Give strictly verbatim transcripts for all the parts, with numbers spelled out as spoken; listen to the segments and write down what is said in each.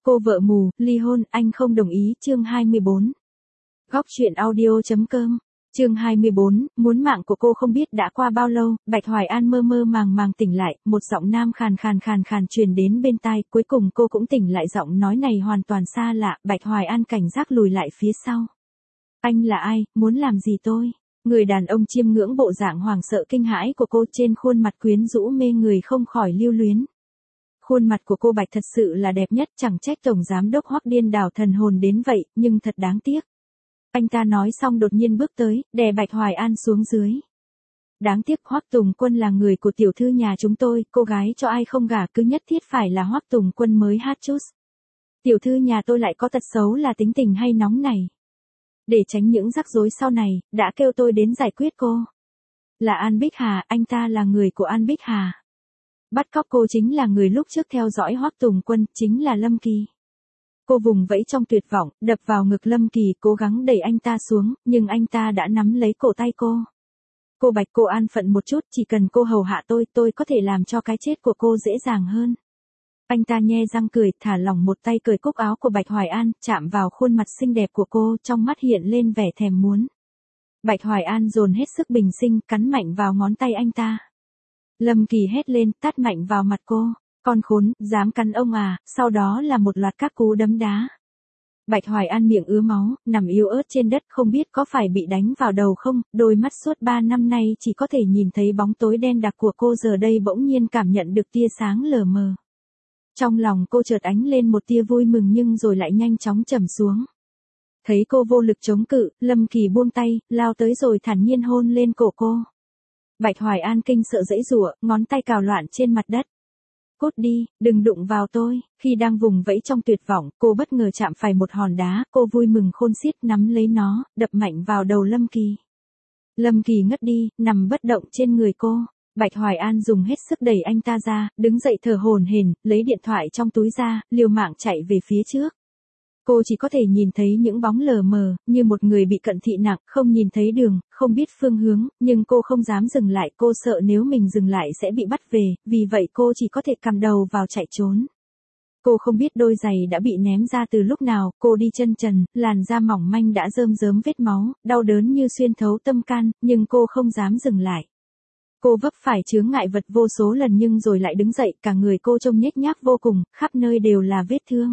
Cô vợ mù, ly hôn, anh không đồng ý, chương hai mươi bốn. Góc truyện audio.com, chương hai mươi bốn, muốn mạng của cô không biết đã qua bao lâu, Bạch Hoài An mơ mơ màng màng tỉnh lại, một giọng nam khàn khàn khàn khàn truyền đến bên tai, cuối cùng cô cũng tỉnh lại, giọng nói này hoàn toàn xa lạ, Bạch Hoài An cảnh giác lùi lại phía sau. Anh là ai, muốn làm gì tôi? Người đàn ông chiêm ngưỡng bộ dạng hoảng sợ kinh hãi của cô, trên khuôn mặt quyến rũ mê người không khỏi lưu luyến. Khuôn mặt của cô Bạch thật sự là đẹp nhất, chẳng trách tổng giám đốc Hoắc điên đảo thần hồn đến vậy, nhưng thật đáng tiếc. Anh ta nói xong đột nhiên bước tới, đè Bạch Hoài An xuống dưới. Đáng tiếc Hoắc Tùng Quân là người của tiểu thư nhà chúng tôi, cô gái cho ai không gả cứ nhất thiết phải là Hoắc Tùng Quân mới hát chút. Tiểu thư nhà tôi lại có tật xấu là tính tình hay nóng này. Để tránh những rắc rối sau này, đã kêu tôi đến giải quyết cô. Là An Bích Hà, anh ta là người của An Bích Hà. Bắt cóc cô chính là người lúc trước theo dõi Hoắc Tùng Quân, chính là Lâm Kỳ. Cô vùng vẫy trong tuyệt vọng, đập vào ngực Lâm Kỳ, cố gắng đẩy anh ta xuống, nhưng anh ta đã nắm lấy cổ tay cô. Cô Bạch, cô an phận một chút, chỉ cần cô hầu hạ tôi, tôi có thể làm cho cái chết của cô dễ dàng hơn. Anh ta nhe răng cười, thả lỏng một tay cởi cúc áo của Bạch Hoài An, chạm vào khuôn mặt xinh đẹp của cô, trong mắt hiện lên vẻ thèm muốn. Bạch Hoài An dồn hết sức bình sinh, cắn mạnh vào ngón tay anh ta. Lâm Kỳ hét lên, tát mạnh vào mặt cô. Con khốn, dám cắn ông à, sau đó là một loạt các cú đấm đá. Bạch Hoài An miệng ứa máu, nằm yếu ớt trên đất, không biết có phải bị đánh vào đầu không, đôi mắt suốt ba năm nay chỉ có thể nhìn thấy bóng tối đen đặc của cô giờ đây bỗng nhiên cảm nhận được tia sáng lờ mờ. Trong lòng cô chợt ánh lên một tia vui mừng nhưng rồi lại nhanh chóng trầm xuống. Thấy cô vô lực chống cự, Lâm Kỳ buông tay, lao tới rồi thản nhiên hôn lên cổ cô. Bạch Hoài An kinh sợ giãy giụa, ngón tay cào loạn trên mặt đất. Cút đi, đừng đụng vào tôi. Khi đang vùng vẫy trong tuyệt vọng, cô bất ngờ chạm phải một hòn đá, cô vui mừng khôn xiết nắm lấy nó, đập mạnh vào đầu Lâm Kỳ. Lâm Kỳ ngất đi, nằm bất động trên người cô. Bạch Hoài An dùng hết sức đẩy anh ta ra, đứng dậy thở hổn hển, lấy điện thoại trong túi ra, liều mạng chạy về phía trước. Cô chỉ có thể nhìn thấy những bóng lờ mờ, như một người bị cận thị nặng, không nhìn thấy đường, không biết phương hướng, nhưng cô không dám dừng lại, cô sợ nếu mình dừng lại sẽ bị bắt về, vì vậy cô chỉ có thể cắm đầu vào chạy trốn. Cô không biết đôi giày đã bị ném ra từ lúc nào, cô đi chân trần, làn da mỏng manh đã rơm rớm vết máu, đau đớn như xuyên thấu tâm can, nhưng cô không dám dừng lại. Cô vấp phải chướng ngại vật vô số lần nhưng rồi lại đứng dậy, cả người cô trông nhếch nhác vô cùng, khắp nơi đều là vết thương.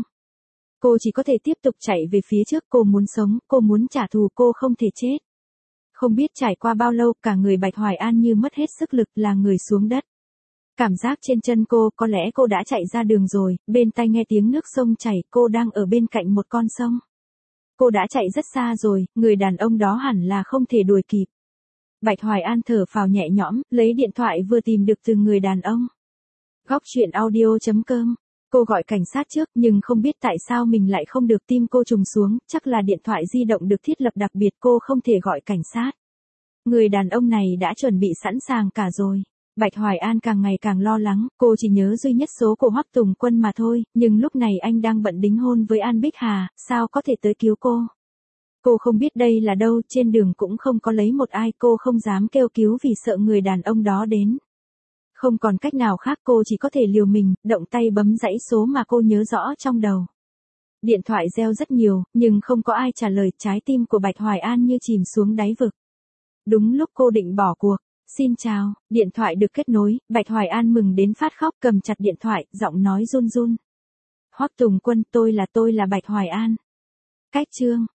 Cô chỉ có thể tiếp tục chạy về phía trước, cô muốn sống, cô muốn trả thù, cô không thể chết. Không biết trải qua bao lâu, cả người Bạch Hoài An như mất hết sức lực, là người xuống đất. Cảm giác trên chân cô, có lẽ cô đã chạy ra đường rồi, bên tai nghe tiếng nước sông chảy, cô đang ở bên cạnh một con sông. Cô đã chạy rất xa rồi, người đàn ông đó hẳn là không thể đuổi kịp. Bạch Hoài An thở phào nhẹ nhõm, lấy điện thoại vừa tìm được từ người đàn ông. Góc truyện audio.com. Cô gọi cảnh sát trước nhưng không biết tại sao mình lại không được, tim cô trùng xuống, chắc là điện thoại di động được thiết lập đặc biệt, cô không thể gọi cảnh sát. Người đàn ông này đã chuẩn bị sẵn sàng cả rồi. Bạch Hoài An càng ngày càng lo lắng, cô chỉ nhớ duy nhất số của Hoắc Tùng Quân mà thôi, nhưng lúc này anh đang bận đính hôn với An Bích Hà, sao có thể tới cứu cô. Cô không biết đây là đâu, trên đường cũng không có lấy một ai, cô không dám kêu cứu vì sợ người đàn ông đó đến. Không còn cách nào khác, cô chỉ có thể liều mình, động tay bấm dãy số mà cô nhớ rõ trong đầu. Điện thoại reo rất nhiều, nhưng không có ai trả lời, trái tim của Bạch Hoài An như chìm xuống đáy vực. Đúng lúc cô định bỏ cuộc, xin chào, điện thoại được kết nối, Bạch Hoài An mừng đến phát khóc, cầm chặt điện thoại, giọng nói run run. Hoắc Tùng Quân, tôi là tôi là Bạch Hoài An. Cách chương.